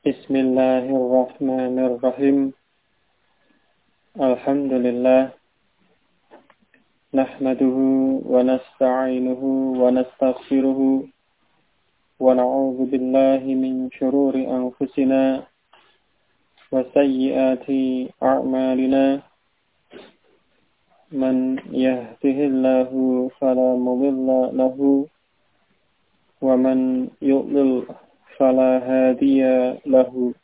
Bismillahirrahmanirrahim. Alhamdulillah. Nahmaduhu wa nasta'inuhu wa nastaghfiruhu wa na'udzu billahi min shururi anfusina wa sayyiati a'malina. Man yahdihillahu fala mudilla lahu wa man yudlil fala hadiya lahu.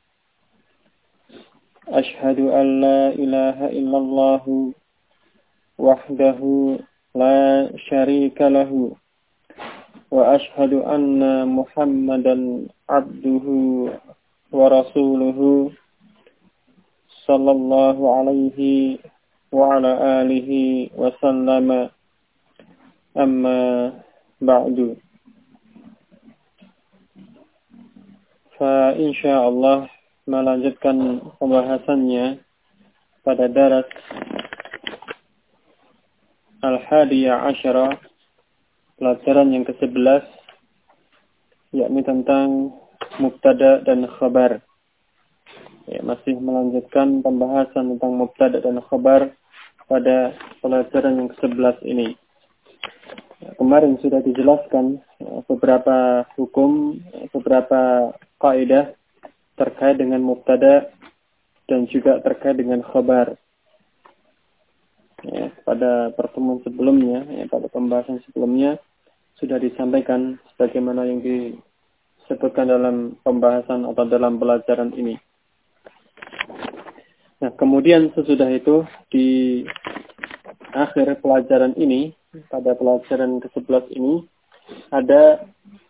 Ashhadu an la ilaha illallah wahdahu la syarika lahu wa ashhadu anna Muhammadan abduhu wa rasuluhu sallallahu alaihi wa ala alihi wa sallama, amma ba'du. Fa insyaallah melanjutkan pembahasannya pada daras Al-Hadiyah Asyara, pelajaran yang ke-11, yakni tentang mubtada dan khabar. Masih melanjutkan pembahasan tentang mubtada dan khabar pada pelajaran yang ke-11 ini. Kemarin sudah dijelaskan beberapa hukum, beberapa kaidah terkait dengan mubtada dan juga terkait dengan khabar. Pada pertemuan sebelumnya, pada pembahasan sebelumnya sudah disampaikan sebagaimana yang disebutkan dalam pembahasan atau dalam pelajaran ini. Nah, kemudian sesudah itu di akhir pelajaran ini, pada pelajaran ke-11 ini ada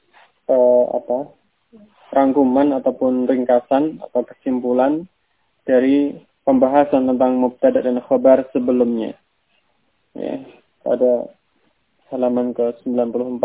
rangkuman ataupun ringkasan atau kesimpulan dari pembahasan tentang mubtada dan khabar sebelumnya. Pada halaman ke-94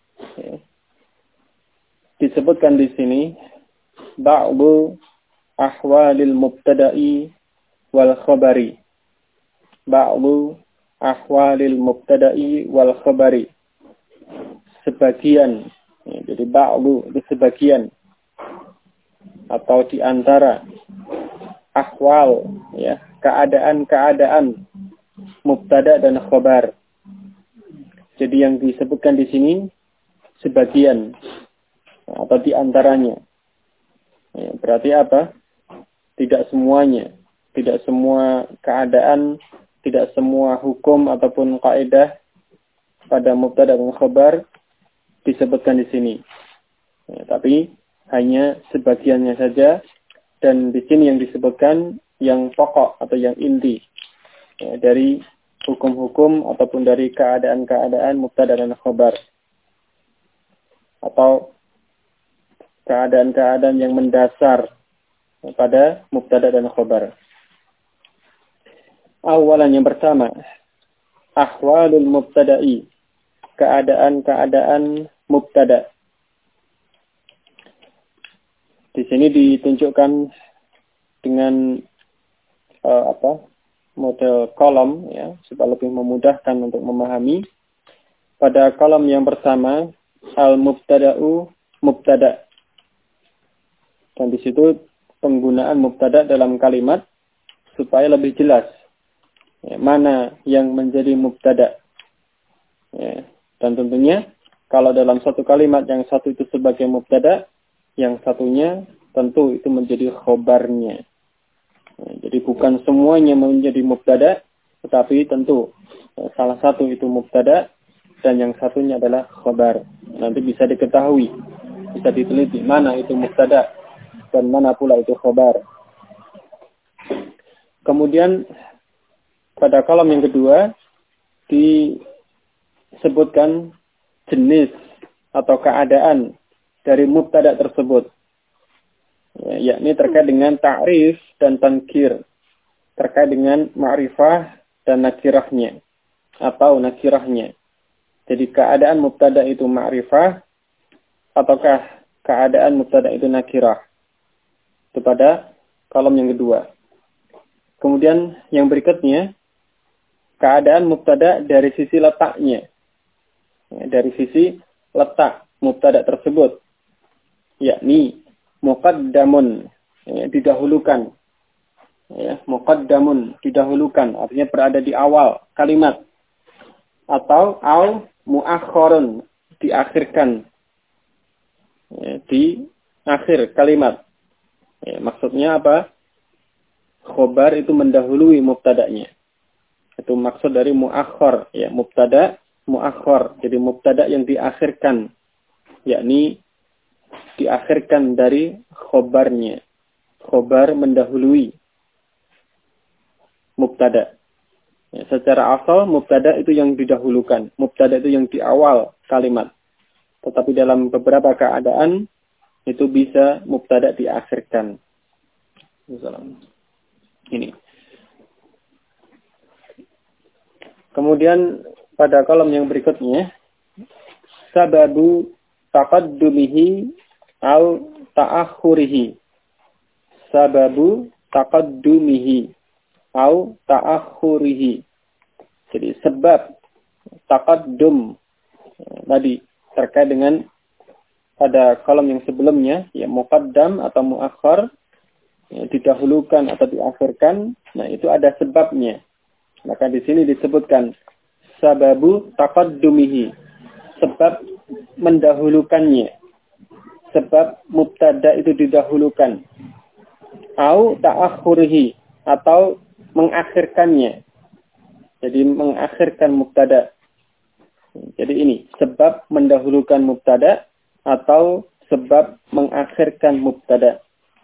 disebutkan di sini ba'du ahwalil mubtada'i wal khabari. Ba'du ahwalil mubtada'i wal khabari. Sebagian, jadi ba'du itu sebagian atau di antara ahwal, keadaan-keadaan mubtada dan khabar. Jadi yang disebutkan di sini sebagian atau di antaranya. Berarti apa? Tidak semuanya, tidak semua keadaan, tidak semua hukum ataupun kaidah pada mubtada dan khabar disebutkan di sini. Tapi hanya sebagiannya saja, dan di sini yang disebutkan yang pokok atau yang inti dari hukum-hukum ataupun dari keadaan-keadaan mubtada dan khabar, atau keadaan-keadaan yang mendasar pada mubtada dan khabar. Awalan, yang pertama, ahwalul mubtada'i, keadaan-keadaan mubtada. Di sini ditunjukkan dengan model kolom, supaya lebih memudahkan untuk memahami. Pada kolom yang pertama, al-mubtada'u mubtada. Dan di situ penggunaan mubtada dalam kalimat supaya lebih jelas mana yang menjadi mubtada. Dan tentunya kalau dalam satu kalimat yang satu itu sebagai mubtada, yang satunya tentu itu menjadi khobarnya. Jadi bukan semuanya menjadi mubtada, tetapi tentu salah satu itu mubtada dan yang satunya adalah khobar. Nanti bisa diketahui, bisa diteliti mana itu mubtada dan mana pula itu khobar. Kemudian pada kolom yang kedua disebutkan jenis atau keadaan dari mubtada tersebut, yakni terkait dengan ta'rif dan tankir, terkait dengan ma'rifah dan nakirahnya atau nakirahnya. Jadi keadaan mubtada itu ma'rifah ataukah keadaan mubtada itu nakirah. Itu pada kolom yang kedua. Kemudian yang berikutnya, keadaan mubtada dari sisi letaknya. Dari sisi letak mubtada tersebut, yakni muqaddamun, ya, didahulukan. Ya, muqaddamun, didahulukan, artinya berada di awal kalimat. Atau au muakhkharun, diakhirkan. Ya, di akhir kalimat. Ya, maksudnya apa? Khobar itu mendahului mubtada'nya. Itu maksud dari muakhkhar, ya, mubtada, muakhkhar. Jadi mubtada yang diakhirkan, yakni diakhirkan dari khobarnya. Khobar mendahului mubtada. Ya, secara asal mubtada itu yang didahulukan, mubtada itu yang di awal kalimat. Tetapi dalam beberapa keadaan itu bisa mubtada diakhirkan. Misalnya ini. Kemudian pada kolom yang berikutnya, sababu taqaddumihi au ta'akhurihi. Sababu taqaddumihi au ta'akhurihi. Jadi sebab taqaddum tadi terkait dengan pada kolom yang sebelumnya, ya, muqaddam atau muakhkhar, ya, didahulukan atau diakhirkan. Nah, itu ada sebabnya. Maka di sini disebutkan sababu taqaddumihi, sebab mendahulukannya, sebab mubtada itu didahulukan, au ta'akhurihi, atau mengakhirkannya. Jadi mengakhirkan mubtada. Jadi ini sebab mendahulukan mubtada atau sebab mengakhirkan mubtada.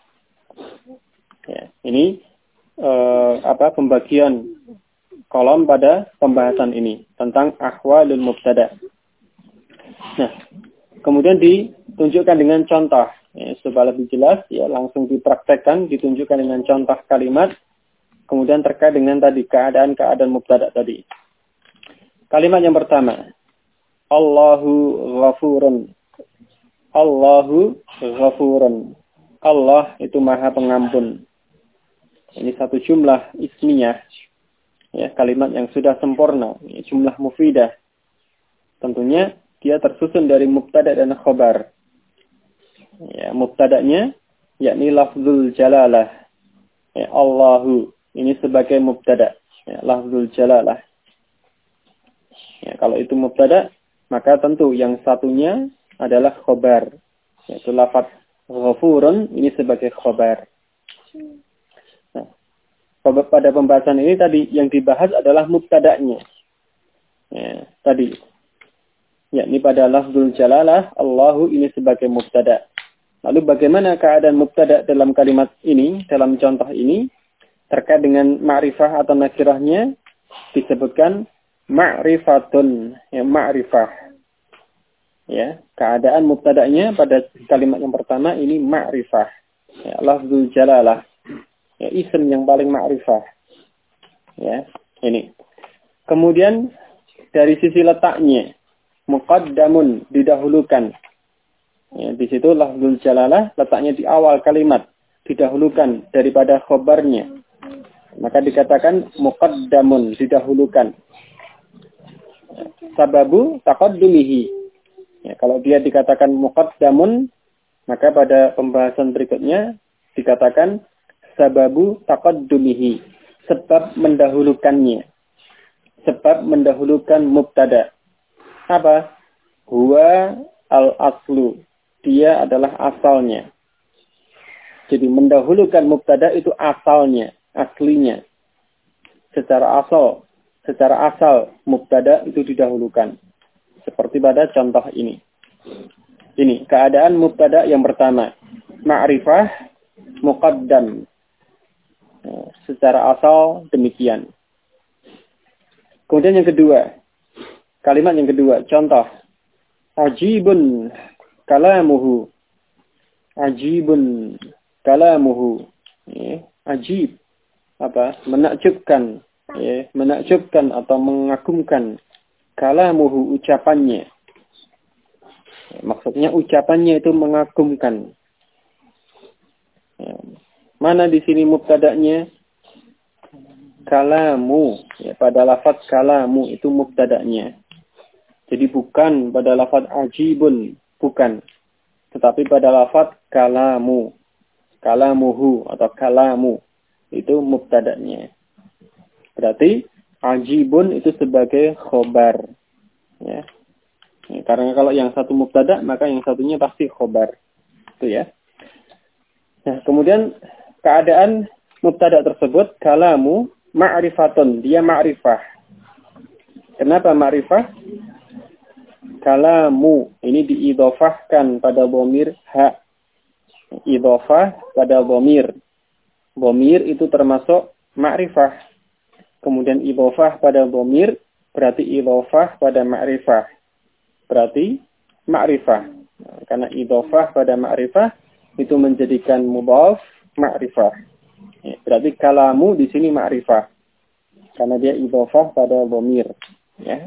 Ya, ini pembagian kolom pada pembahasan ini tentang ahwalul mubtada. Nah, kemudian ditunjukkan dengan contoh, ya, supaya lebih jelas, ya, langsung dipraktekkan, ditunjukkan dengan contoh kalimat. Kemudian terkait dengan tadi keadaan-keadaan mubtada tadi. Kalimat yang pertama, Allahu ghafurun. Allahu ghafurun. Allah itu Maha Pengampun. Ini satu jumlah ismiyah, ya, kalimat yang sudah sempurna, ya, jumlah mufidah. Tentunya dia tersusun dari mubtada dan khobar. Ya, mubtadanya yakni lafzul jalalah. Ya, Allahu ini sebagai mubtada, ya, lafzul jalalah. Ya, kalau itu mubtada, maka tentu yang satunya adalah khobar, yaitu lafaz ghafurun ini sebagai khobar. Nah, pada pembahasan ini tadi yang dibahas adalah mubtadanya. Ya, tadi, yakni pada lafzul jalalah, Allahu ini sebagai mubtada. Lalu bagaimana keadaan mubtada dalam kalimat ini, dalam contoh ini? Terkait dengan ma'rifah atau nakirahnya disebutkan ma'rifatun, ya, ma'rifah. Ya, keadaan mubtada'nya pada kalimat yang pertama ini ma'rifah. Ya, lafzul jalalah. Ya, isim yang paling ma'rifah. Ya, ini. Kemudian dari sisi letaknya, muqaddamun, didahulukan. Ya, di situ lafzul jalalah letaknya di awal kalimat, didahulukan daripada khobarnya. Maka dikatakan muqaddamun, didahulukan. Sababu taqaddumihi. Ya, kalau dia dikatakan muqaddamun, maka pada pembahasan berikutnya dikatakan sababu taqaddumihi, sebab mendahulukannya. Sebab mendahulukan mubtada. Apa? Huwa al-aslu. Dia adalah asalnya. Jadi mendahulukan mubtada itu asalnya, aslinya. Secara asal mubtada itu didahulukan. Seperti pada contoh ini. Ini keadaan mubtada yang pertama. Ma'rifah muqaddam. Secara asal demikian. Kemudian yang kedua. Kalimat yang kedua. Contoh. Ajibun kalamuhu. Ajibun kalamuhu. Ajib. Apa? Menakjubkan. Menakjubkan atau mengagumkan. Kalamuhu, ucapannya. Maksudnya ucapannya itu mengagumkan. Mana di sini mubtada'nya? Kalamu. Ya, pada lafaz kalamu itu mubtada'nya. Jadi bukan pada lafaz ajibun. Bukan. Tetapi pada lafaz kalamu, kalamuhu atau kalamu itu mubtada'nya. Berarti ajibun itu sebagai khobar. Ya. Karena kalau yang satu mubtada, maka yang satunya pasti khobar. Itu ya. Nah, kemudian keadaan mubtada tersebut kalamu ma'rifatun, dia ma'rifah. Kenapa ma'rifah? Kalamu ini diidhofahkan pada dhamir ha. Idhofah pada dhamir. Dhamir itu termasuk ma'rifah. Kemudian idhofah pada dhamir berarti idhofah pada ma'rifah. Berarti ma'rifah. Karena idhofah pada ma'rifah itu menjadikan mudhaf ma'rifah. Berarti kalamu di sini ma'rifah. Karena dia idhofah pada dhamir. Ya.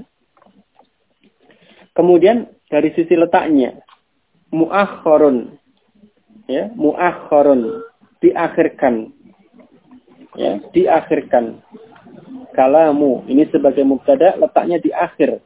Kemudian dari sisi letaknya mu'akhkharun. Ya, mu'akhkharun diakhirkan. Ya, diakhirkan. Kalamu ini sebagai mubtada letaknya di akhir.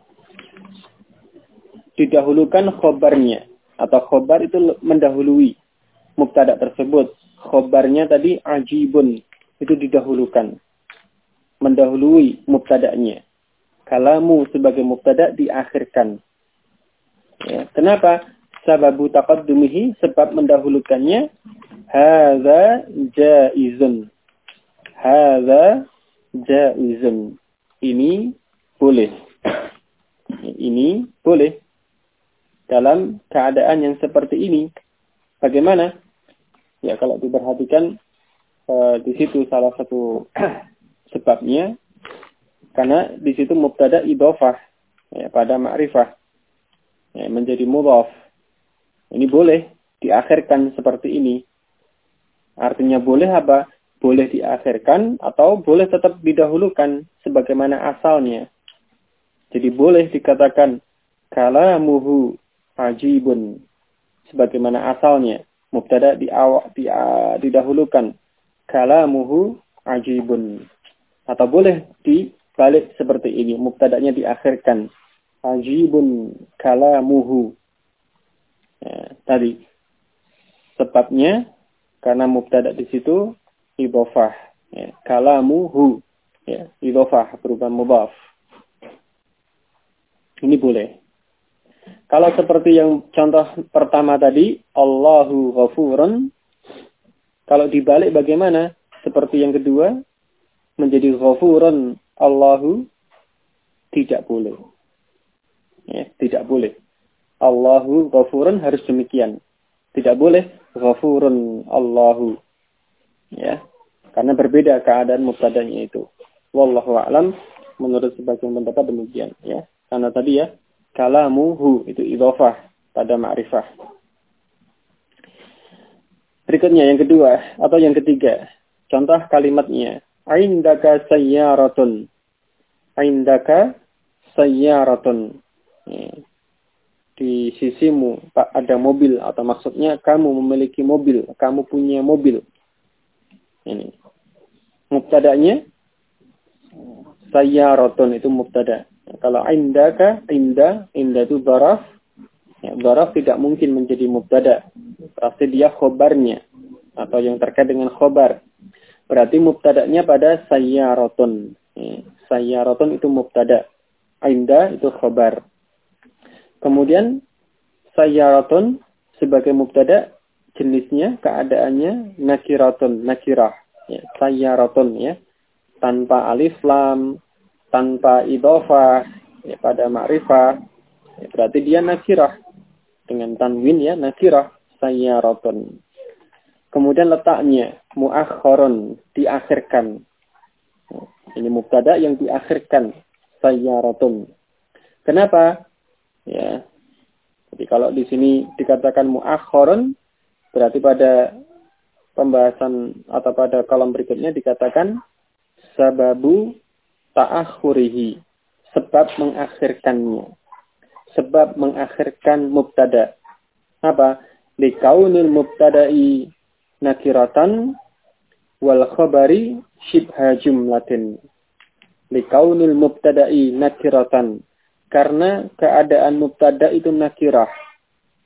Didahulukan khobarnya. Atau khobar itu mendahului mubtada tersebut. Khobarnya tadi ajibun. Itu didahulukan. Mendahului mubtada'nya. Kalamu sebagai mubtada diakhirkan. Ya, kenapa? Sababu taqaddumihi, sebab mendahulukannya. Hadza jaizun. Hadza jaizun. Ini boleh. Ini boleh. Dalam keadaan yang seperti ini. Bagaimana? Ya, kalau diperhatikan di situ salah satu sebabnya. Karena di situ mubtada idhofah ya, pada ma'rifah. Ya, menjadi mudhaf. Ini boleh diakhirkan seperti ini. Artinya boleh apa? Boleh diakhirkan atau boleh tetap didahulukan sebagaimana asalnya. Jadi boleh dikatakan kalamuhu ajibun sebagaimana asalnya. Mubtada didahulukan kalamuhu ajibun. Atau boleh dibalik seperti ini. Mubtadanya diakhirkan ajibun kalamuhu. Ya, tadi sebabnya karena mubtada di situ idhofah. Ya, kalamuhu. Ya, idhofah berupa mudhaf. Ini boleh. Kalau seperti yang contoh pertama tadi, Allahu ghafurun. Kalau dibalik bagaimana? Seperti yang kedua, menjadi ghafurun Allahu, tidak boleh. Ya, tidak boleh. Allahu ghafurun harus demikian. Tidak boleh ghafurun Allahu. Ya, karena berbeda keadaan mubtadanya itu. Wallahu a'lam, menurut sebagian pendapat demikian. Ya, karena tadi ya, kalamuhu itu idhofah pada ma'rifah. Berikutnya yang kedua atau yang ketiga. Contoh kalimatnya. Aindaka sayyaratun. Aindaka sayyaratun. Di sisimu ada mobil. Atau maksudnya kamu memiliki mobil. Kamu punya mobil. Ini. Mubtada'nya. Sayyaratun itu mubtada'. Kalau indaka, inda itu dharaf. Ya, dharaf tidak mungkin menjadi mubtada. Pasti dia khobarnya. Atau yang terkait dengan khobar. Berarti mubtada'nya pada sayyaratun. Ya, sayyaratun itu mubtada'. Inda itu khobar. Kemudian sayyaratun sebagai mubtada' jenisnya, keadaannya nakiratun, nakirah. Ya, sayyaratun ya. Tanpa alif lam. Tanpa idhofah ya, pada ma'rifah ya, berarti dia nakirah dengan tanwin ya, nakirah sayyaratun. Kemudian letaknya muakhkharun, diakhirkan. Ini mubtada yang diakhirkan sayyaratun. Kenapa? Ya. Jadi kalau di sini dikatakan muakhkharun berarti pada pembahasan atau pada kolom berikutnya dikatakan sababu ta'akhurihi, sebab mengakhirkannya. Sebab mengakhirkan mubtada. Apa? Likaunil mubtada'i nakiratan wal khabari shibha jumlatin. Likaunil mubtada'i nakiratan. Karena keadaan mubtada itu nakirah.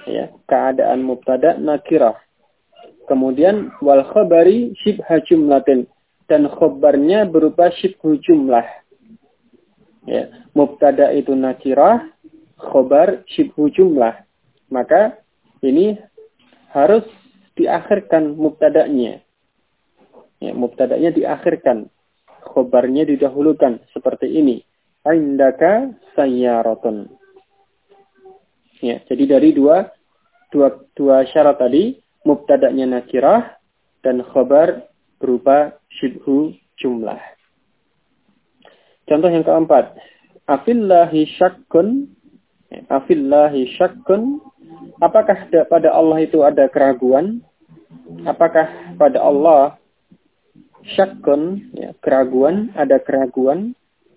Ya, keadaan mubtada nakirah. Kemudian wal khabari syibha jumlatin, dan khabarnya berupa syibhu jumlah. Ya, mubtada itu nakirah, khabar syibhu jumlah. Maka ini harus diakhirkan mubtadanya. Ya, mubtadanya diakhirkan, khabarnya didahulukan seperti ini. Indaka sayyaratun. Ya, jadi dari dua syarat tadi, mubtadanya nakirah dan khabar berupa syibhu jumlah. Contoh yang keempat, afillahi syakkun. Afillahi syakkun. Apakah pada Allah itu ada keraguan? Apakah pada Allah syakkun, ya, keraguan, ada keraguan?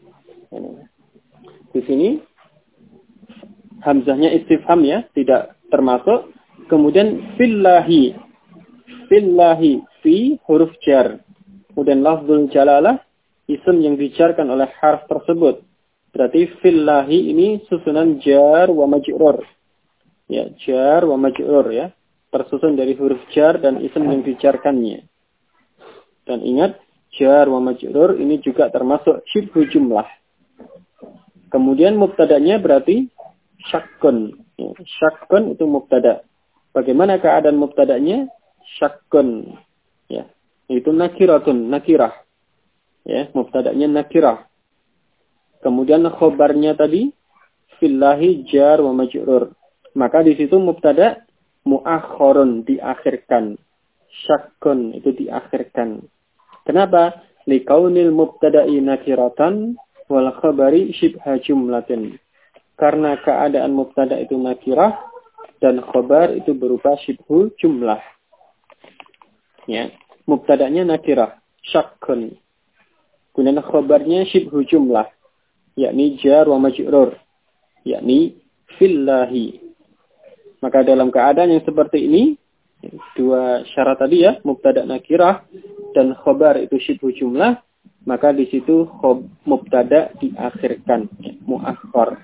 Di sini hamzahnya istifham, ya, tidak termasuk. Kemudian fillahi, fillahi, fi huruf jar. Kemudian lafzul jalalah, isim yang dijarkan oleh harf tersebut. Berarti fillahi ini susunan jar wa majrur. Ya, jar wa majrur, ya, tersusun dari huruf jar dan isim yang dijarkannya. Dan ingat, jar wa majrur ini juga termasuk syibhu jumlah. Kemudian mubtadanya berarti syakkun. Ya, syakkun itu mubtada. Bagaimana keadaan mubtadanya? Syakkun. Ya, itu nakiratun, nakirah. Ya, mubtadanya nakirah. Kemudian khobarnya tadi fillahi jar wa majrur. Maka di situ mubtada muakhkharun, diakhirkan. Syakkun itu diakhirkan. Kenapa? Liqaunil mubtada'i nakiratan wal khabari syibha jumlatin. Karena keadaan mubtada itu nakirah dan khabar itu berupa syibhu jumlah. Ya, mubtadanya nakirah, syakkun. Kemudian khabarnya syibhu jumlah, yakni jar wa majrur, yakni fillahi. Maka dalam keadaan yang seperti ini, dua syarat tadi, ya, mubtada nakirah dan khabar itu syibhu jumlah, maka di situ mubtada diakhirkan, ya, muakhkhar.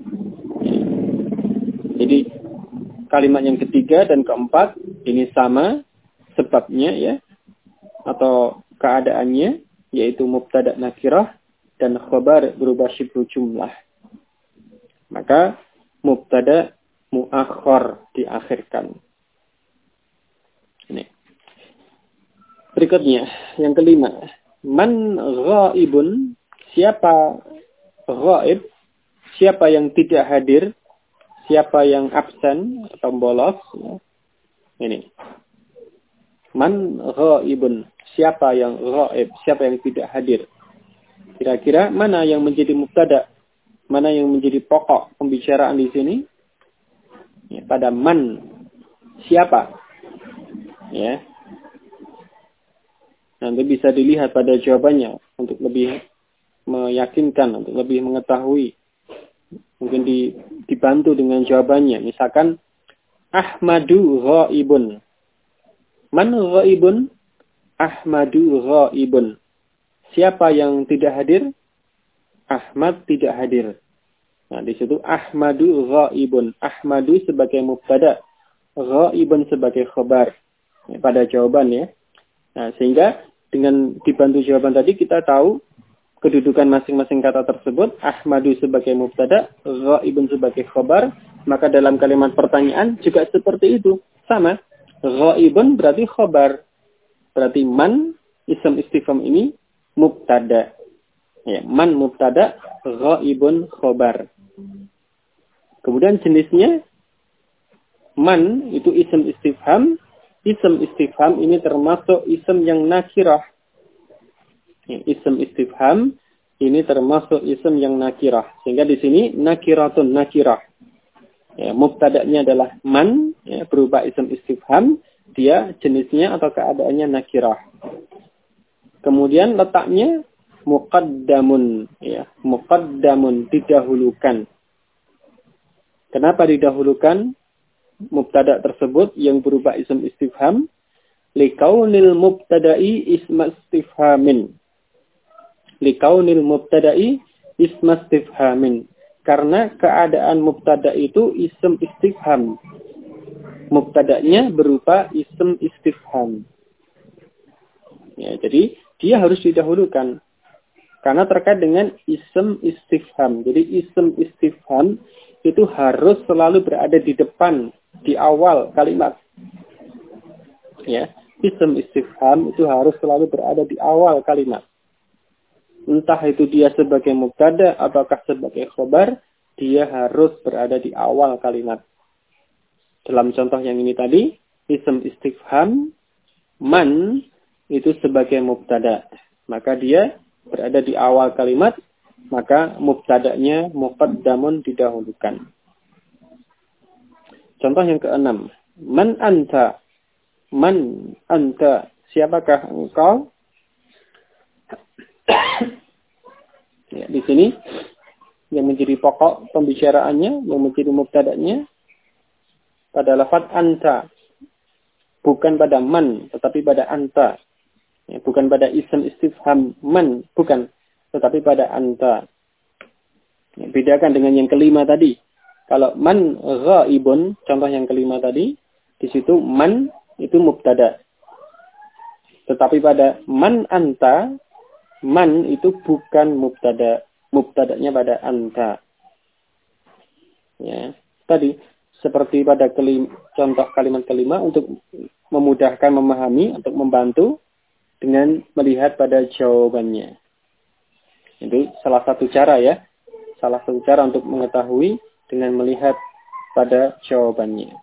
Jadi kalimat yang ketiga dan keempat ini sama sebabnya, ya, atau keadaannya, yaitu mubtada nakirah dan khabar berubah syibhu jumlah. Maka mubtada muakhkhar diakhirkan. Ini. Berikutnya, yang kelima. Man ghaibun, siapa ghaib, siapa yang tidak hadir, siapa yang absen atau bolos. Ya. Ini. Man ghaibun, siapa yang ghaib, siapa yang tidak hadir. Kira-kira mana yang menjadi mubtada? Mana yang menjadi pokok pembicaraan di sini? Ya, pada man, siapa? Ya. Nanti bisa dilihat pada jawabannya untuk lebih meyakinkan, untuk lebih mengetahui. Mungkin dibantu dengan jawabannya. Misalkan Ahmadu ghaibun. Man ghaibun? Ahmadu ghaibun. Siapa yang tidak hadir? Ahmad tidak hadir. Nah, di situ Ahmadu ghaibun. Ahmadu sebagai mubtada, ghaibun sebagai khabar. Ya, pada jawaban, ya. Nah, sehingga dengan dibantu jawaban tadi kita tahu kedudukan masing-masing kata tersebut. Ahmadu sebagai mubtada, ghaibun sebagai khabar. Maka dalam kalimat pertanyaan juga seperti itu. Sama. Ghaibun berarti khabar. Berarti man, ism istifham ini mubtada. Ya, man mubtada, ghaibun khabar. Kemudian jenisnya man itu ism istifham. Ism istifham ini termasuk ism yang nakirah. Ya, ism istifham ini termasuk ism yang nakirah. Sehingga di sini nakiratun, nakirah. Ya, mubtadanya adalah man, ya, berupa ism istifham. Dia jenisnya atau keadaannya nakirah. Kemudian letaknya muqaddamun, ya, muqaddamun, didahulukan. Kenapa didahulukan mubtada tersebut yang berupa ism istifham? Likaunil mubtada'i isma istifhamin. Likaunil mubtada'i isma istifhamin. Karena keadaan mubtada itu ism istifham. mubtada'nya berupa ism istifham. Ya, jadi dia harus didahulukan karena terkait dengan ism istifham. Jadi ism istifham itu harus selalu berada di depan, di awal kalimat. Ya, ism istifham itu harus selalu berada di awal kalimat. Entah itu dia sebagai mubtada ataukah sebagai khobar, dia harus berada di awal kalimat. Dalam contoh yang ini tadi, ism istifham man itu sebagai mubtada. Maka dia berada di awal kalimat, maka mubtada'nya muqaddamun didahulukan. Contoh yang keenam, man anta. Man anta, siapakah engkau? Ya, di sini yang menjadi pokok pembicaraannya, yang menjadi mubtada'nya pada lafaz anta, bukan pada man, tetapi pada anta. Ya, bukan pada ism istifham man, bukan, tetapi pada anta. Ya, bedakan dengan yang kelima tadi. Kalau man ghaibun, contoh yang kelima tadi, di situ man itu mubtada. Tetapi pada man anta, man itu bukan mubtada. Mubtadanya pada anta. Ya, tadi seperti pada contoh kalimat kelima untuk memudahkan memahami, untuk membantu dengan melihat pada jawabannya. Itu salah satu cara ya. Salah satu cara untuk mengetahui dengan melihat pada jawabannya.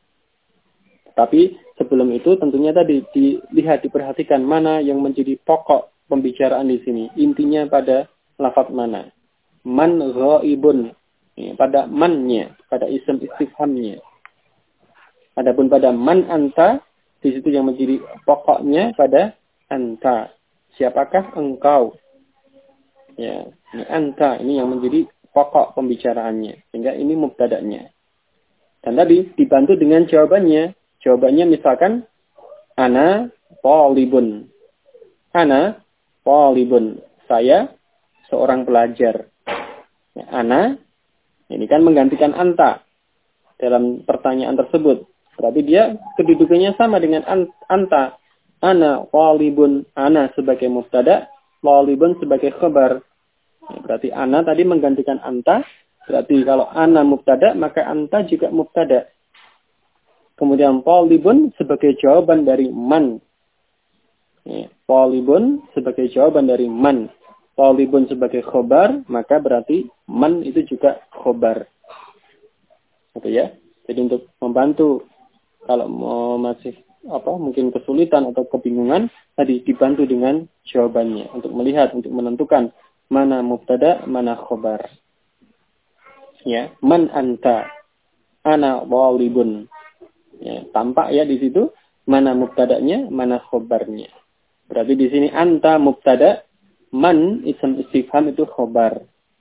Tapi sebelum itu tentunya tadi dilihat, diperhatikan mana yang menjadi pokok pembicaraan di sini. Intinya pada lafaz mana. Man ghaibun. Pada mannya, pada ism istifhamnya. Adapun pada man anta, di situ yang menjadi pokoknya pada anta. Siapakah engkau? Ya, ini anta, ini yang menjadi pokok pembicaraannya. Sehingga ini mubtada'nya. Dan tadi dibantu dengan jawabannya. Jawabannya misalkan ana talibun. Ana talibun. Saya seorang pelajar. Ya, ana ini kan menggantikan anta dalam pertanyaan tersebut. Berarti dia kedudukannya sama dengan anta. Ana talibun, ana sebagai mubtada, talibun sebagai khabar. Ya, berarti ana tadi menggantikan anta. Berarti kalau ana mubtada, maka anta juga mubtada. Kemudian talibun sebagai jawaban dari man. Ya, talibun sebagai jawaban dari man. Talibun sebagai khobar, maka berarti man itu juga khobar. Gitu ya. Jadi untuk membantu kalau mau masih mungkin kesulitan atau kebingungan, tadi dibantu dengan jawabannya untuk melihat, untuk menentukan mana mubtada, mana khobar. Ya, man anta, ana talibun. Ya, tampak ya di situ mana mubtadanya, mana khobarnya. Berarti di sini anta mubtada, man ism istifham itu khobar.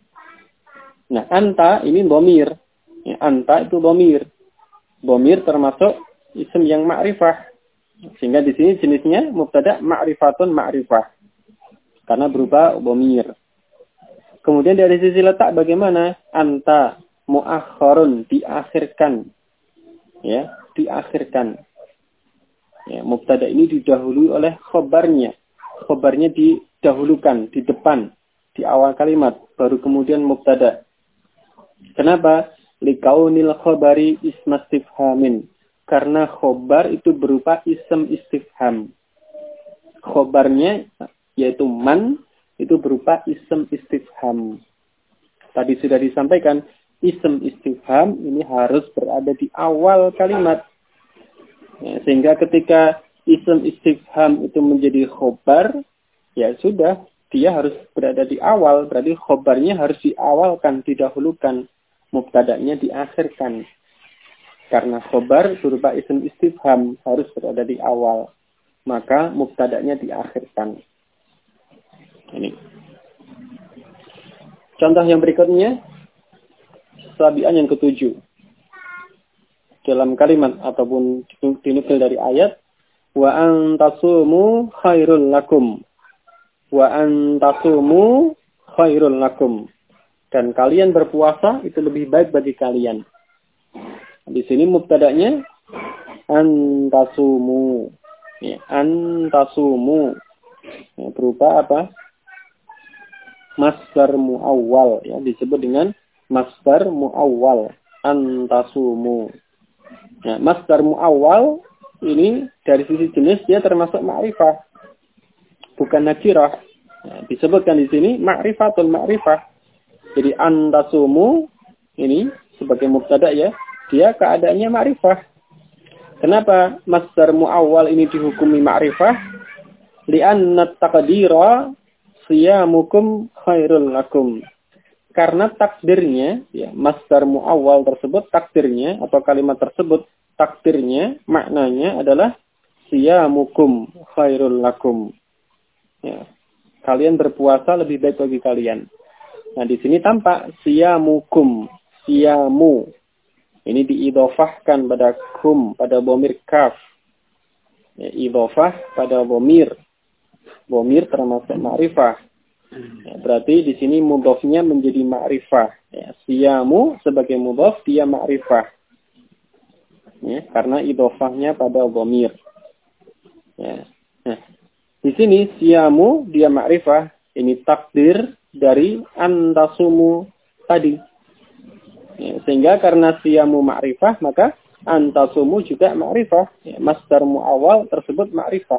Nah, anta ini dhamir. Ya, anta itu dhamir. Dhamir termasuk ism yang ma'rifah. Sehingga di sini jenisnya mubtada ma'rifatun ma'rifah. Karena berupa dhamir. Kemudian dari sisi letak bagaimana? Anta muakhkharun, diakhirkan. Ya, diakhirkan. Ya, mubtada ini didahului oleh khobarnya. Khobarnya didahulukan, di depan, di awal kalimat. Baru kemudian mubtada. Kenapa? Likaunil khobari ismastifhamin. Karena khobar itu berupa ism istifham. Khobarnya, yaitu man, itu berupa ism istifham. Tadi sudah disampaikan, ism istifham ini harus berada di awal kalimat. Ya, sehingga ketika ism istifham itu menjadi khobar, ya sudah, dia harus berada di awal. Berarti khobarnya harus diawalkan, didahulukan. Mubtada'nya diakhirkan. Karena khobar berupa ism istifham harus berada di awal. Maka mubtada'nya diakhirkan. Ini. Contoh yang berikutnya. Sabian yang ketujuh. Dalam kalimat ataupun dinukil dari ayat. Wa antasumu khairul lakum. Wa antasumu khairul lakum. Dan kalian berpuasa itu lebih baik bagi kalian. Di sini mubtada'nya Antasumu. Ya, antasumu. Ya, berupa apa? Masdar muawwal, ya, disebut dengan masdar muawwal. Antasumu. Ya, masdar muawwal ini dari sisi jenis dia termasuk ma'rifah, bukan nakirah. Ya, disebutkan di sini ma'rifatun ma'rifah. Jadi antasumu ini sebagai mubtada ya, dia keadaannya ma'rifah. Kenapa masdar muawwal ini dihukumi ma'rifah? Li'anna taqdira siyamukum khairul lakum. Karena takdirnya, ya, masdar muawwal tersebut, takdirnya atau kalimat tersebut, takdirnya, maknanya adalah siyamukum khairul lakum. Ya, kalian berpuasa lebih baik bagi kalian. Nah, di sini tampak siyamukum, siyamu. Ini diidhofahkan pada kum, pada bomir kaf. Ya, idhofah pada bomir. Bomir termasuk ma'rifah. Ya, berarti di sini mudhofnya menjadi ma'rifah. Ya, siyamu sebagai mudhof dia ma'rifah. Ya, karena idhofahnya pada bomir. Ya. Nah, di sini siyamu dia ma'rifah. Ini takdir dari antasumu tadi. Ya, sehingga karena siyamu ma'rifah maka antasumu juga ma'rifah. Ya, masdar muawwal tersebut ma'rifah.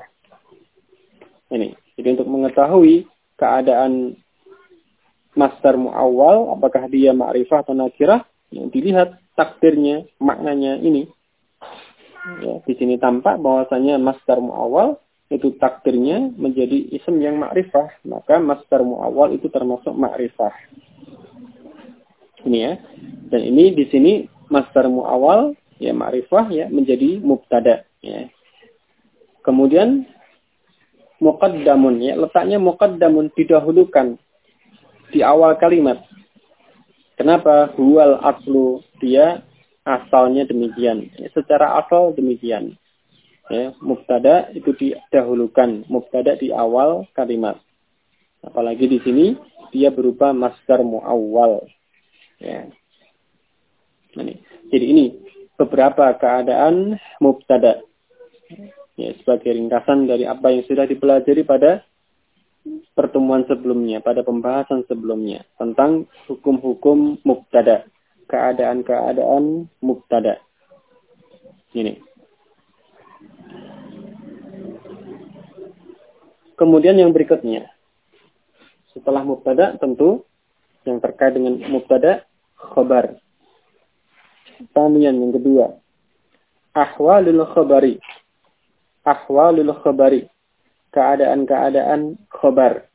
Ini. Jadi untuk mengetahui keadaan masdar muawwal, apakah dia ma'rifah atau nakirah, yang dilihat takdirnya, maknanya ini. Ya, di sini tampak bahwasanya masdar muawwal itu takdirnya menjadi isim yang ma'rifah, maka masdar muawwal itu termasuk ma'rifah. Ini ya. Dan ini di sini masdar muawwal ya ma'rifah ya menjadi mubtada ya. Kemudian muqaddamun ya, letaknya muqaddamun didahulukan di awal kalimat. Kenapa? Huwal aslu, dia asalnya demikian. Ya, secara asal demikian. Ya, mubtada itu didahulukan, mubtada di awal kalimat. Apalagi di sini dia berupa masdar muawwal. Ya. Ini. Jadi ini beberapa keadaan mubtada. Ya, sebagai ringkasan dari apa yang sudah dipelajari pada pertemuan sebelumnya, pada pembahasan sebelumnya tentang hukum-hukum mubtada, keadaan-keadaan mubtada. Ini. Kemudian yang berikutnya, setelah mubtada tentu yang terkait dengan mubtada khabar. Kemudian yang kedua, ahwalul khabari. Ahwalul khabari, keadaan-keadaan khabar.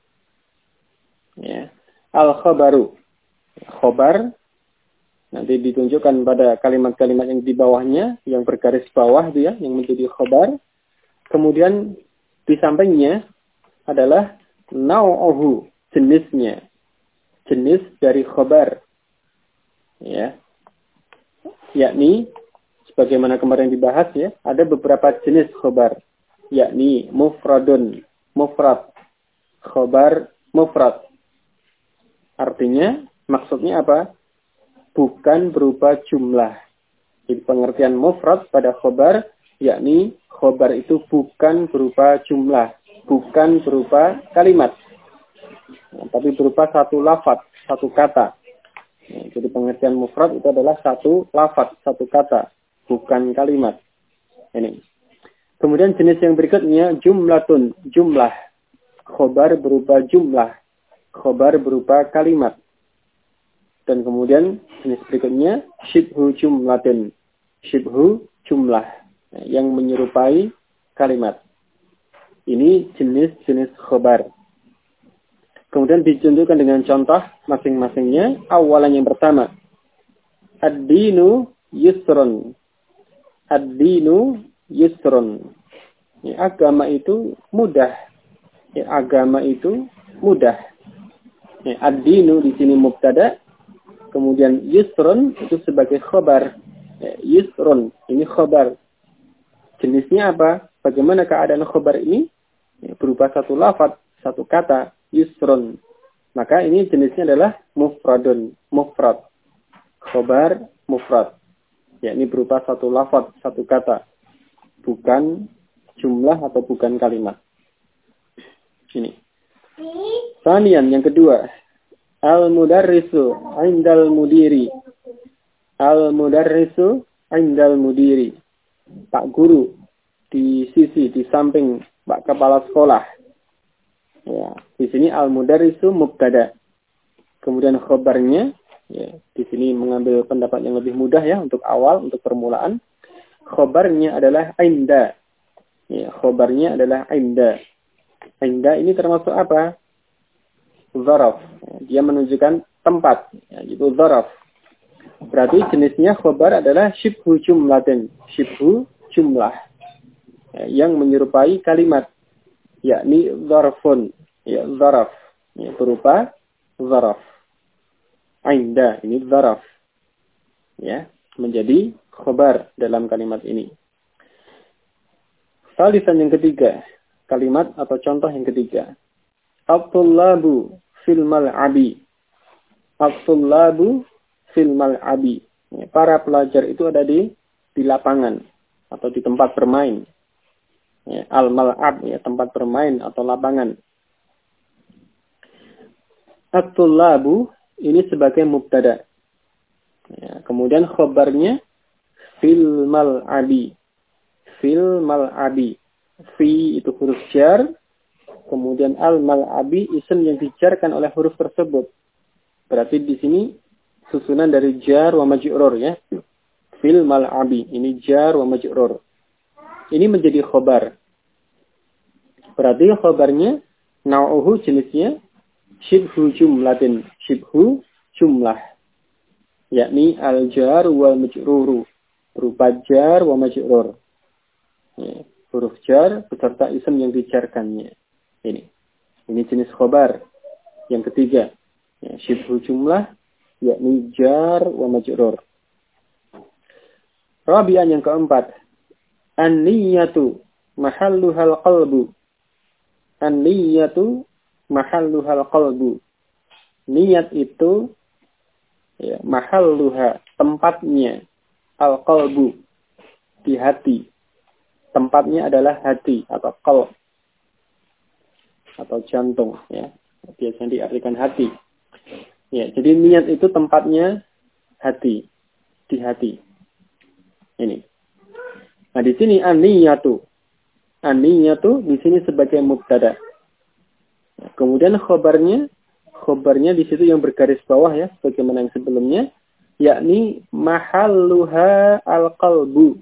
Ya. Al-khabaru, khabar nanti ditunjukkan pada kalimat-kalimat yang di bawahnya, yang bergaris bawah dia, yang menjadi khabar. Kemudian di sampingnya adalah nau'uhu, jenisnya. Jenis dari khabar. Ya. Yakni sebagaimana kemarin dibahas ya, ada beberapa jenis khabar, yakni mufradun, mufrad, khabar mufrad. Artinya, maksudnya apa? Bukan berupa jumlah. Jadi pengertian mufrad pada khabar, yakni khabar itu bukan berupa jumlah, bukan berupa kalimat, tapi berupa satu lafaz, satu kata. Jadi pengertian mufrad itu adalah satu lafaz, satu kata, bukan kalimat. Ini. Kemudian jenis yang berikutnya jumlatun, jumlah. Khobar berupa jumlah, khobar berupa kalimat. Dan kemudian jenis berikutnya syibhu jumlatin, syibhu jumlah yang menyerupai kalimat. Ini jenis-jenis khobar. Kemudian ditunjukkan dengan contoh masing-masingnya. Awalan yang pertama, ad-dinu yusrun. Ad-dinu yusrun. Ya, agama itu mudah. Ya, agama itu mudah. Ya, ad-dinu di sini mubtada. Kemudian yusrun itu sebagai khobar. Ya, yusrun ini khobar. Jenisnya apa? Bagaimana keadaan khobar ini? Ya, berupa satu lafaz, satu kata. Yusrun. Maka ini jenisnya adalah mufradun, mufrad. Khobar, mufrad. yakni berupa satu lafaz, satu kata, bukan jumlah atau bukan kalimat. Ini. Sanian, yang kedua, al-mudarrisu indal mudiri. Al-mudarrisu indal mudiri. Pak guru di sisi, di samping Pak kepala sekolah. Ya, di sini al-mudarrisu mubtada. Kemudian khobarnya, ya, di sini mengambil pendapat yang lebih mudah ya untuk awal, untuk permulaan. Khobarnya adalah inda. Ya, khobarnya adalah inda. Inda ini termasuk apa? Dzaraf. Dia menunjukkan tempat. Ya, itu dzaraf. Berarti jenisnya khobar adalah syibhu jumlatin. Syibhu jumlah. Ya, yang menyerupai kalimat. Yakni dzarfun. Ya, dzaraf. Ya, berupa dzaraf. Inda, ini dzaraf. Ya, menjadi khobar dalam kalimat ini. Salisan yang ketiga, kalimat atau contoh yang ketiga. At-tullabu fil mal'abi. At-tullabu fil mal'abi. Para pelajar itu ada di lapangan atau di tempat bermain. Ya, al-mal'ab, ya, tempat bermain atau lapangan. At-tullabu ini sebagai mubtada. Ya, kemudian khobarnya fil mal'abi. Fil mal'abi. Fi itu huruf jar. Kemudian al-mal'abi isim yang dijarkan oleh huruf tersebut. Berarti di sini susunan dari jar wa majrur ya. Fil mal'abi. Ini jar wa majrur. Ini menjadi khobar. Berarti khobarnya nau'uhu jenisnya syibhu jumlatin. Syibhu jumlah. Yakni al-jar wal majruru. Berupa jar wa majrur. Ya, huruf jar beserta isim yang dijarkannya. Ini jenis khobar. Yang ketiga, ya, syibhu jumlah, yakni jar wa majrur. Rabi'an yang keempat, an-niyatu mahalluhal qalbu. An-niyatu mahalluhal qalbu. Niat itu, ya, mahalluha, tempatnya, al-qalbu, di hati. Tempatnya adalah hati atau qalb atau jantung ya. Biasanya diartikan hati. Ya, jadi niat itu tempatnya hati, di hati. Ini. Nah, di sini an-niyatu. An-niyatu di sini sebagai mubtada. Kemudian khobarnya di situ yang bergaris bawah ya, sebagaimana yang sebelumnya, yakni mahalluha al-qalbu.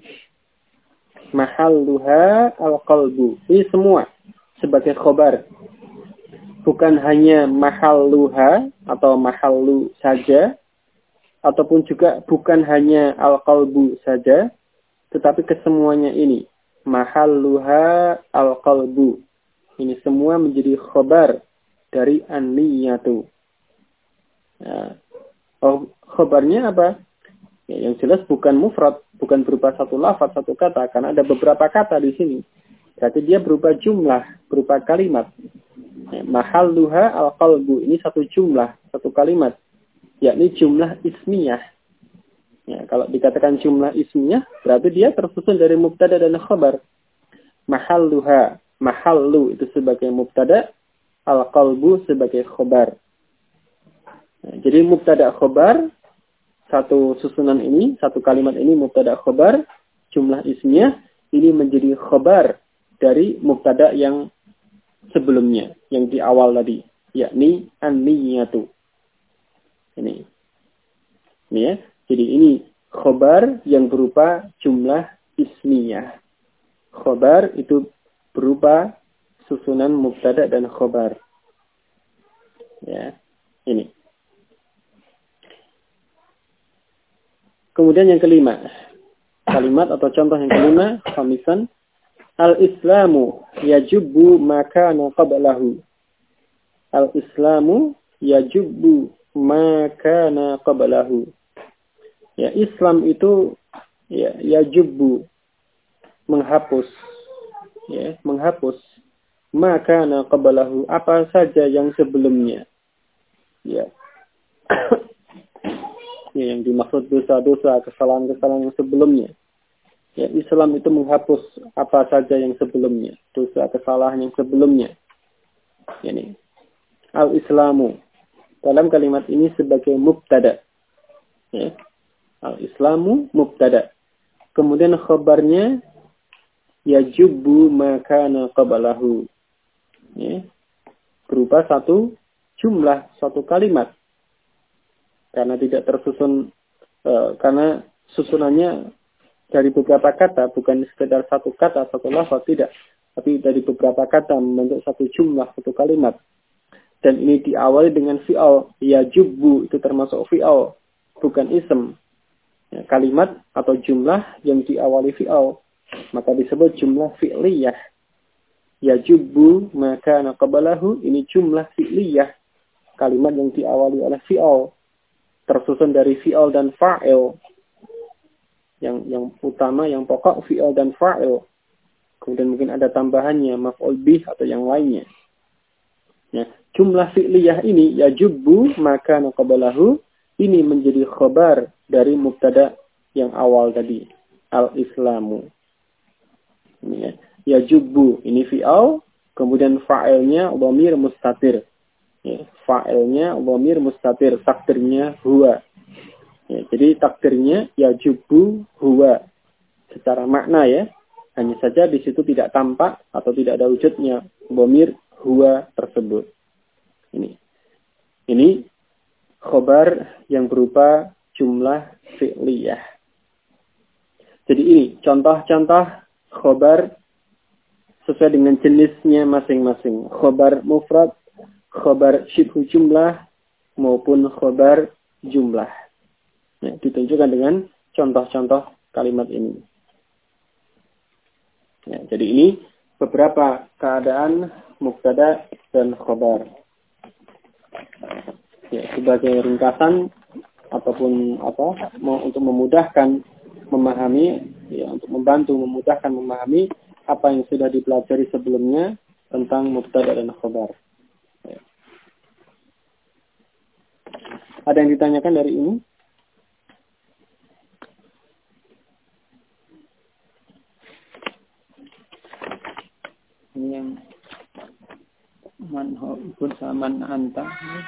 Mahalluha al-qalbu. Ini semua sebagai khobar. Bukan hanya mahalluha atau mahallu saja. Ataupun juga bukan hanya al-qalbu saja. Tetapi kesemuanya ini. Mahalluha al-qalbu. Ini semua menjadi khobar dari an-niyatu. Nah, khobarnya apa? Ya, yang jelas bukan mufrad, bukan berupa satu lafaz, satu kata, karena ada beberapa kata di sini. Berarti dia berupa jumlah, berupa kalimat. Ya, mahalluha al-qalbu, ini satu jumlah, satu kalimat, yakni jumlah ismiyah. Ya, kalau dikatakan jumlah ismiyah, berarti dia tersusun dari mubtada dan khabar. Mahalluha, mahallu itu sebagai mubtada, al-qalbu sebagai khabar. Ya, jadi mubtada khabar, satu susunan ini, satu kalimat ini mubtada khobar, jumlah ismiyah, ini menjadi khobar dari mubtada yang sebelumnya, yang di awal tadi, yakni an-niyatu. Ini ya, jadi ini khobar yang berupa jumlah ismiyah. Khobar itu berupa susunan mubtada dan khobar. Ya, ini. Kemudian yang kelima, kalimat atau contoh yang kelima, khamisan, al-islamu yajubbu ma kana qablahu. Al-islamu yajubbu ma kana qablahu. Ya, Islam itu ya yajubbu, menghapus, ya, menghapus ma kana qablahu, apa saja yang sebelumnya. Ya. Ya, yang dimaksud dosa-dosa, kesalahan-kesalahan yang sebelumnya. Ya, Islam itu menghapus apa saja yang sebelumnya, dosa kesalahan yang sebelumnya. Yani, al-Islamu dalam kalimat ini sebagai mubtada. Ya, al-Islamu mubtada. Kemudian khabarnya yajubbu ma kana qablahu. Ya, berupa satu jumlah, satu kalimat. Karena tidak tersusun, karena susunannya dari beberapa kata, bukan sekedar satu kata, satu lafaz, tidak. Tapi dari beberapa kata membentuk satu jumlah, satu kalimat. Dan ini diawali dengan fi'al. Yajubbu itu termasuk fi'al, bukan ism. Ya, kalimat atau jumlah yang diawali fi'al, maka disebut jumlah fi'liyah. Yajubbu maka naqabalahu, ini jumlah fi'liyah. Kalimat yang diawali oleh fi'al. Tersusun dari fi'al dan fa'il. Yang utama, yang pokok fi'il dan fa'il. Kemudian mungkin ada tambahannya maf'ul bih atau yang lainnya. Ya, jumlah fi'liyah ini yajubbu maka naqabalahu, ini menjadi khabar dari mubtada yang awal tadi, al-Islamu. Ini ya, yajubbu ini fi'il, kemudian fa'ilnya dhamir mustatir. Ya, fa'ilnya dhamir mustatir, takdirnya huwa. Ya, jadi takdirnya yajubbu huwa secara makna ya. Hanya saja di situ tidak tampak atau tidak ada wujudnya dhamir huwa tersebut. Ini khobar yang berupa jumlah fi'liyah. Jadi ini contoh-contoh khobar sesuai dengan jenisnya masing-masing. Khobar mufrad, khobar syibhu jumlah, maupun khobar jumlah. Ya, ditunjukkan dengan contoh-contoh kalimat ini. Ya, jadi ini beberapa keadaan mubtada dan khobar. Ya, sebagai ringkasan ataupun untuk memudahkan memahami, ya, untuk membantu memudahkan memahami apa yang sudah dipelajari sebelumnya tentang mubtada dan khobar. Ya. Ada yang ditanyakan dari ini? Ini yang manhubun sama anta.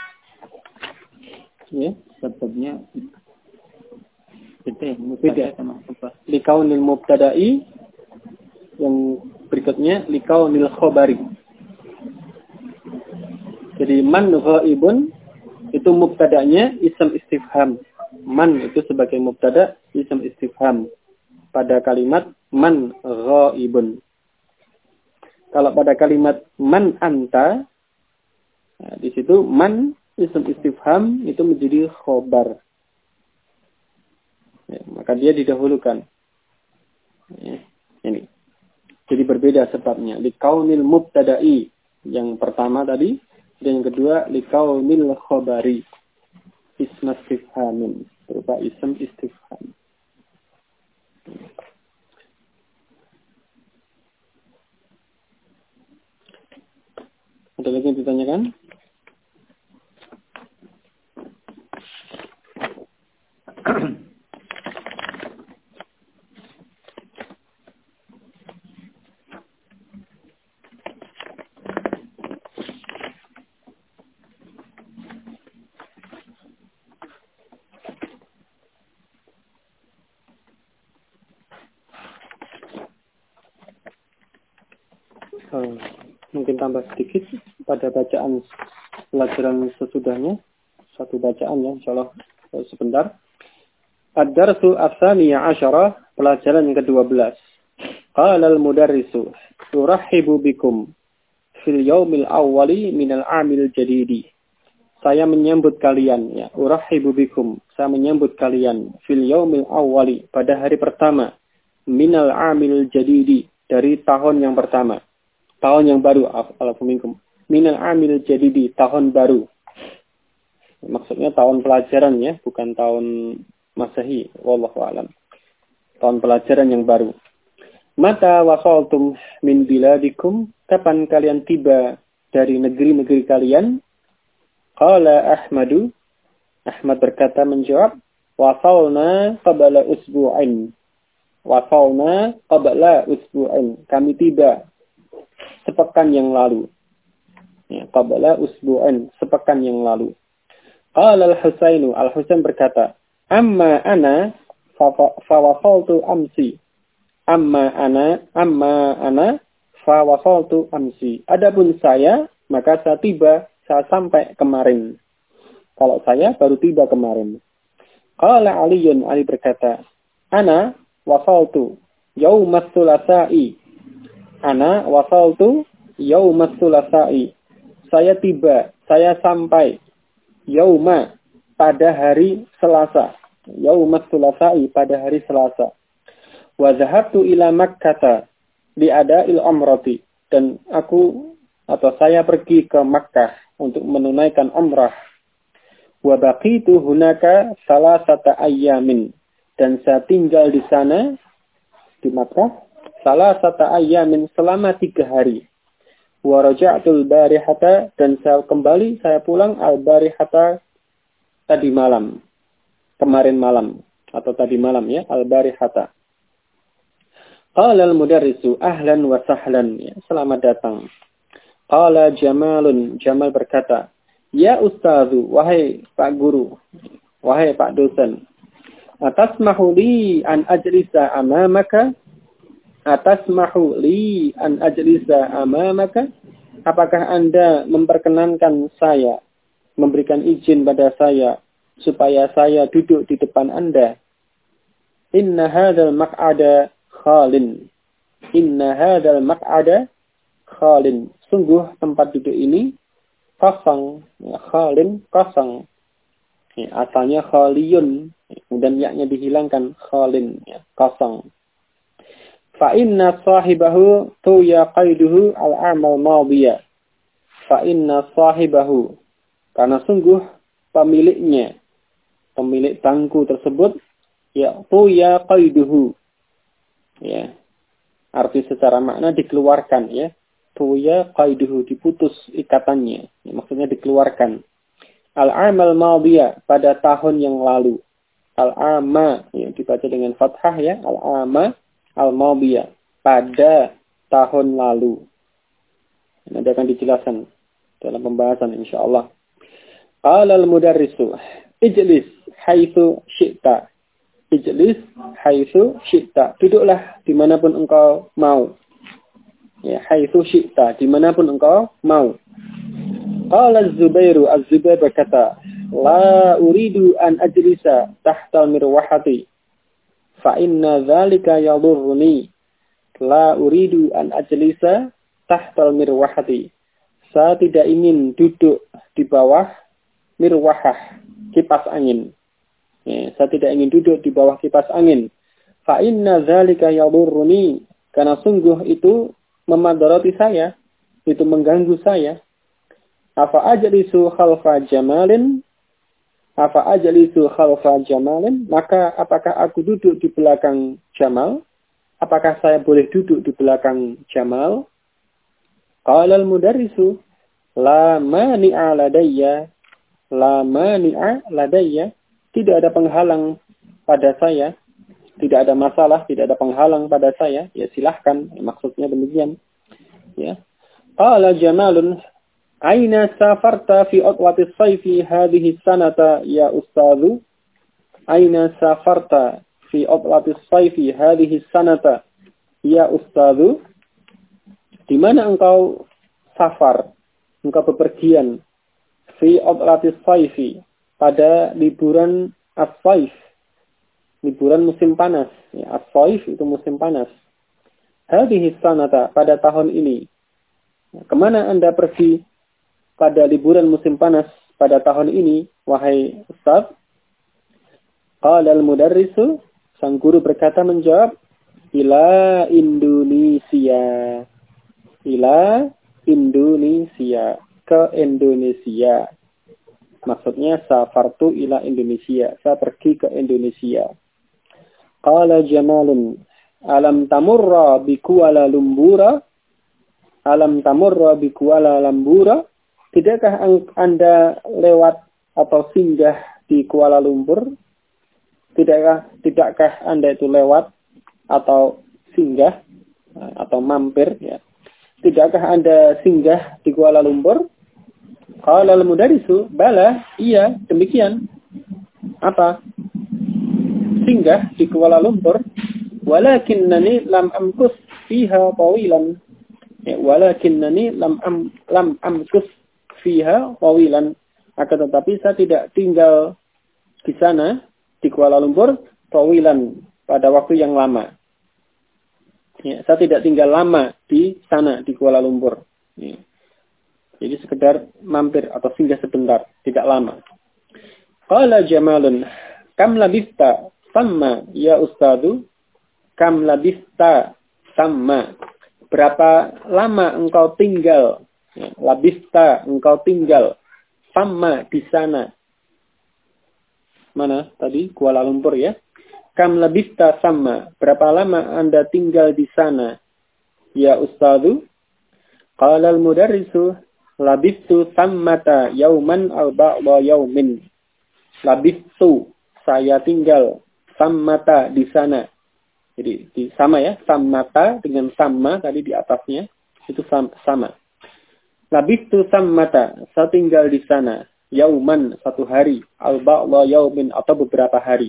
Ya, sebabnya beda sama apa? Likaunil mubtada'i, yang berikutnya likaunil khobari. Jadi man ghaibun itu mubtada'nya ism istifham. Man itu sebagai mubtada, ism istifham pada kalimat man ghaibun. Kalau pada kalimat man anta, nah, di situ man ism istifham itu menjadi khobar. Ya, maka dia didahulukan. Ya, ini. Jadi berbeda sebabnya. Likaunil mubtada'i yang pertama tadi, dan yang kedua likaunil khobari ism istifhamin berupa ism istifham. Ada lagi yang ditanyakan? Mungkin tambah sedikit pada bacaan pelajaran sesudahnya, satu bacaan ya, insyaallah sebentar. Ad-darsu ats-tsaniyah asyarah, pelajaran yang ke-12. Qala al-mudarrisu urahhibu bikum fil yaumil awwali minal 'amil jadidi. Saya menyambut kalian ya, urahhibu bikum, saya menyambut kalian fil yaumil awwali, pada hari pertama, minal 'amil jadidi, dari tahun yang pertama. Tahun yang baru, alafuminkum. Minal 'amil jadidi, tahun baru. Maksudnya tahun pelajaran ya, bukan tahun Masehi, wallahu a'lam. Tahun pelajaran yang baru. Mata wasaltum min biladikum, kapan kalian tiba dari negeri-negeri kalian? Qala Ahmadu, Ahmad berkata menjawab, Wasalna qabla usbu'in. Wasalna qabla usbu'in. Kami tiba sepekan yang lalu. Ya, qabla usbu'in, sepekan yang lalu. Qala al-Husainu, Al-Husain berkata, amma ana fa wasaltu amsi. Amma ana fa wasaltu amsi. Adapun saya, maka saya sampai kemarin. Kalau saya baru tiba kemarin. Qala Aliyun, Ali berkata, ana wasaltu yaumas tsulatsa'i. Ana wasaltu yaumas tsulatsa'i. Saya sampai yauma pada hari Selasa. Yaumas tsulatsa'i pada hari Selasa. Wa dhahabtu ila Makkah li'ada'il umrati. Dan saya pergi ke Makkah untuk menunaikan umrah. Wa baqitu hunaka salasata ayyamin. Dan saya tinggal di sana, di Makkah, salasata ayyamin selama 3 hari. Wa raja'tul barihata. Dan saya pulang al-barihata tadi malam. Kemarin malam. Atau tadi malam ya, al-barihata. Qala al-mudarrisu ahlan wa sahlan. Ya, selamat datang. Qala Jamalun. Jamal berkata, ya Ustazu, wahai Pak Guru, wahai Pak dosen, atasmahu li an ajlisa amamaka? Atasmahu li an ajlisa amamaka? Apakah Anda memperkenankan saya, memberikan izin pada saya, supaya saya duduk di depan Anda? Inna hadzal maq'ada khalin. Inna hadzal maq'ada khalin. Sungguh tempat duduk ini kosong, ya, khalin kosong. Ya, asalnya khaliyun, kemudian yaknya dihilangkan, khalin, ya, kosong. Fa inna sahibahu tuya qaiduhu al-amal madiyah. Fa inna sahibahu, karena sungguh pemilik bangku tersebut, ya, tuya qaiduhu. Ya. Arti secara makna dikeluarkan, ya. Tuya qaiduhu, diputus ikatannya. Ya, maksudnya dikeluarkan. Al-amal madiyah, pada tahun yang lalu. Al-ama, ya, dibaca dengan fathah ya. Al-ama, al-madiyah, pada tahun lalu. Nanti akan dijelaskan dalam pembahasan insyaallah. Qala al-mudarrisu, ijlis haitsu syi'ta. Ijlis haitsu syi'ta. Duduklah dimanapun engkau mau. Ya, haitsu syi'ta, dimanapun engkau mau. Qala Az-Zubairu, Az-Zubair berkata, la uridu an ajlisa tahta mirwahati, fa inna dzalika yadurruni. La uridu an ajlisa tahta mirwahati. Saya tidak ingin duduk di bawah mirwahah, kipas angin. Ya, saya tidak ingin duduk di bawah kipas angin. Fa inna dzalika yadurruni, karena sungguh itu memadarati saya, itu mengganggu saya. Afa ajlisu khalfa jamalin? Afa ajlisu khalfa jamalin? Maka apakah aku duduk di belakang Jamal? Apakah saya boleh duduk di belakang Jamal? Qala al-mudarrisu, la mani'a ladayya. La mani'a ladayya. Tidak ada penghalang pada saya. Tidak ada masalah, tidak ada penghalang pada saya. Ya silahkan, maksudnya demikian. Ya. Qala Jamalun, aina safarta fi utwatis sayfi hadhihi sanata ya ustadzu? Aina safarta fi utwatis sayfi hadhihi sanata ya ustadzu? Di mana engkau safar? Engkau bepergian fi utwatis sayfi, pada liburan as-sayf, liburan musim panas. Ya, as-sayf itu musim panas. Hadhihi sanata, pada tahun ini. Kemana Anda pergi pada liburan musim panas pada tahun ini, wahai Ustaz? Qala al-mudarrisu, sang guru berkata menjawab, ila Indonesia. Ila Indonesia, ke Indonesia. Maksudnya safartu ila Indonesia, saya pergi ke Indonesia. Qala Jamalun, alam tamurra bi Kuala Lumpur? Alam tamurra bi Kuala Lumpur? Tidakkah Anda lewat atau singgah di Kuala Lumpur? Tidakkah Anda itu lewat atau singgah atau mampir ya? Tidakkah Anda singgah di Kuala Lumpur? Qala al-mudarrisu, bala, iya, demikian. Apa? Singgah di Kuala Lumpur, walakinnani lam amkus fiha tawilan. Ya, walakinnani lam amkus fiha tawilan. Akan tetapi saya tidak tinggal di sana di Kuala Lumpur tawilan pada waktu yang lama. Ya, saya tidak tinggal lama di sana di Kuala Lumpur. Ya. Jadi sekedar mampir atau singgah sebentar, tidak lama. Qala Jamalun, kam labista sama ya ustadu? Kam labista sama. Berapa lama engkau tinggal? Ya, labista engkau tinggal sama di sana. Mana tadi? Kuala Lumpur ya. Kam labista sama. Berapa lama Anda tinggal di sana? Ya ustadu? Qala al-mudarrisu, labistu sammata yauman aw ba'da yaumin. Labistu, saya tinggal sammata di sana. Jadi sama ya, sammata dengan sama tadi di atasnya itu sama. Labistu sammata, saya tinggal di sana yauman, satu hari, aw ba'da yaumin, atau beberapa hari.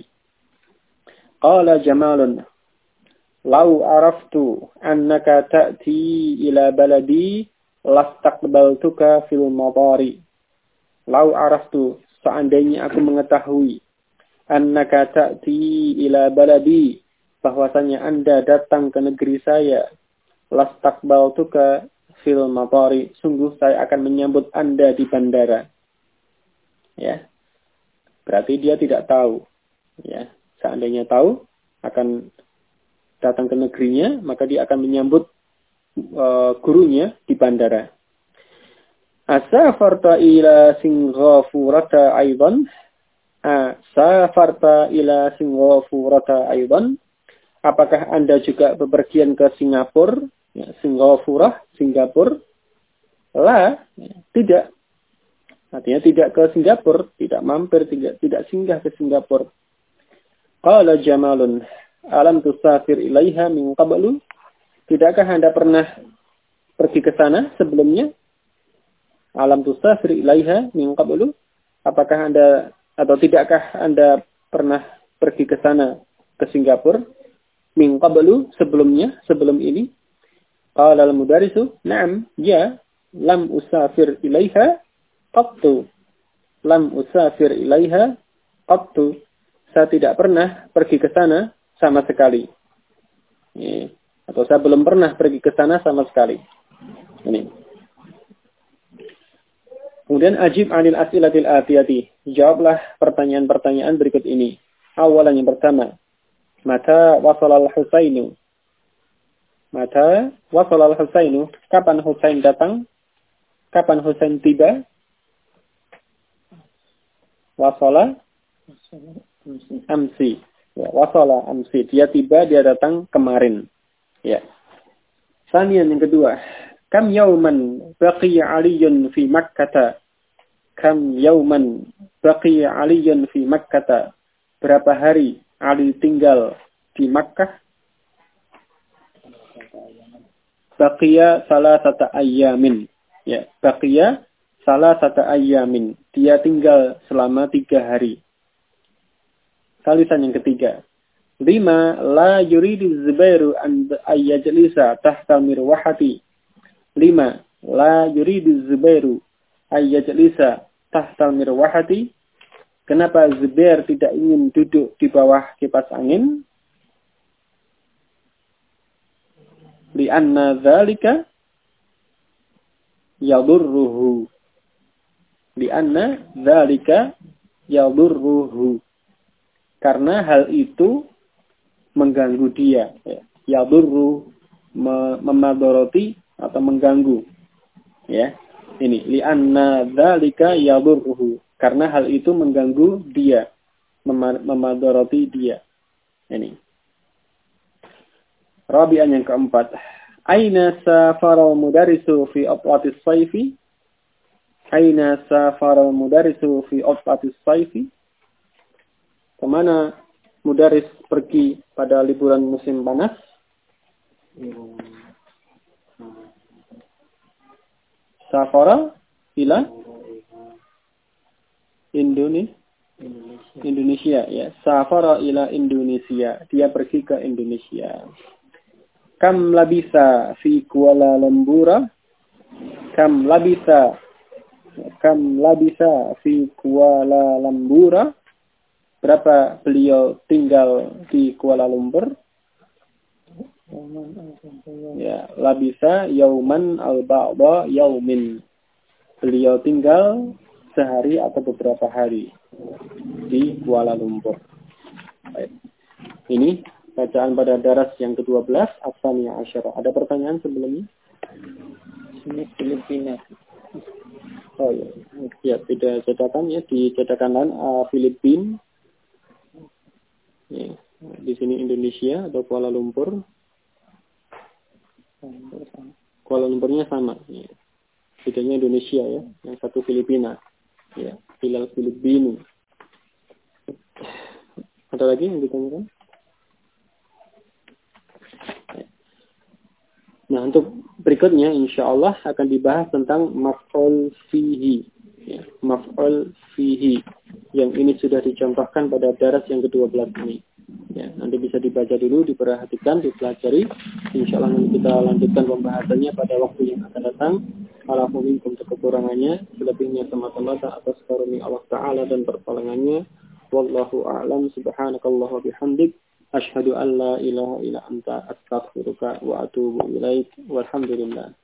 Qala Jamalun, lau araftu annaka ta'ti ila baladi lastaqbaltuka fil matari. Lau araftu, seandainya aku mengetahui, annaka ta'ti ila baladi, bahwasanya Anda datang ke negeri saya, lastaqbaltuka fil matari, sungguh saya akan menyambut Anda di bandara. Ya. Berarti dia tidak tahu. Ya. Seandainya tahu akan datang ke negerinya, maka dia akan menyambut gurunya di bandara. Asafarta ila Singapura aidan? Asafarta ila Singapura aidan? Apakah Anda juga bepergian ke Singapura? Ya, Singapura? La, ya, tidak. Artinya tidak ke Singapura, tidak mampir, tidak singgah ke Singapura. Qala Jamalun, alam tusafir ilaiha min qablu? Tidakkah Anda pernah pergi ke sana sebelumnya? Alam tusafir ilaiha min qablu? Apakah Anda atau tidakkah Anda pernah pergi ke sana ke Singapura? Min qablu, sebelumnya, sebelum ini? Qala al-mudarrisu, na'am, ya, lam usafir ilaiha qattu. Lam usafir ilaiha qattu. Saya tidak pernah pergi ke sana sama sekali. Ya. Atau saya belum pernah pergi ke sana sama sekali. Ini. Kemudian ajib anil as'ilatil atiyati. Jawablah pertanyaan-pertanyaan berikut ini. Awalan yang pertama. Mata wasalal Husainu. Mata wasalal Husainu. Kapan Husain datang? Kapan Husain tiba? Wasala amsi. Ya, wasala amsi. Dia tiba, dia datang kemarin. Ya. Sanian yang kedua. Kam yauman baqiya aliyun fi Makkah. Kam yauman baqiya aliyun fi Makkah. Berapa hari Ali tinggal di Makkah? Baqiya salasata ayyamin. Ya, baqiya salasata ayyamin. Dia tinggal selama 3 hari. Salisan yang ketiga. 5. La yuridu Zubairu an ayyajlisa tahta mirwahati. 5. La yuridu Zubairu ayyajlisa tahta mirwahati. Kenapa Zubair tidak ingin duduk di bawah kipas angin? Li'anna dzalika yadurruhu. Li'anna dzalika yadurruhu. Karena hal itu mengganggu dia. Yadurru, memadoroti atau mengganggu. Ya, ini li'anna dzalika yadurruhu. Karena hal itu mengganggu dia, memadoroti dia. Ini. Rabi'an yang keempat. Aina safara mudarisu fi atlatis sayfi? Aina safara mudarisu fi atlatis sayfi? Kemana mudaris pergi pada liburan musim panas? Safara ila Indonesia ya. Safara ila Indonesia. Dia pergi ke Indonesia. Kam labisa fi Kuala Lumpur? Kam labisa fi Kuala Lumpur? Berapa beliau tinggal di Kuala Lumpur? Ya, labisa yauman al-ba'da yaumin. Beliau tinggal sehari atau beberapa hari di Kuala Lumpur. Baik. Ini bacaan pada daras yang ke-12 Ats-Tsaniyah Asyarah. Ada pertanyaan sebelumnya? Ini Filipina. Oh ya, ya beda cetakan ya, di cetakan lain Filipina. Ya, di sini Indonesia atau Kuala Lumpur. Kuala Lumpurnya sama. Ya. Bedanya Indonesia ya, yang satu Filipina. Ya, Hilal Filipina. Ada lagi yang ditanyakan? Nah, untuk berikutnya insya Allah akan dibahas tentang maf'ul fihi. Ya, maf'ul fihi. Yang ini sudah dicontohkan pada daras yang ke-12 ini. Ya, nanti bisa dibaca dulu, diperhatikan, dipelajari. Insya Allah nanti kita lanjutkan pembahasannya pada waktu yang akan datang. Alafu minkum kekurangannya, selebihnya semata-mata atas karunia Allah Ta'ala dan pertolongannya. Wallahu a'lam, subhanakallah wa bihamdik. Asyhadu an la ilaha illa anta astaghfiruka wa atubu ilaik. Walhamdulillah.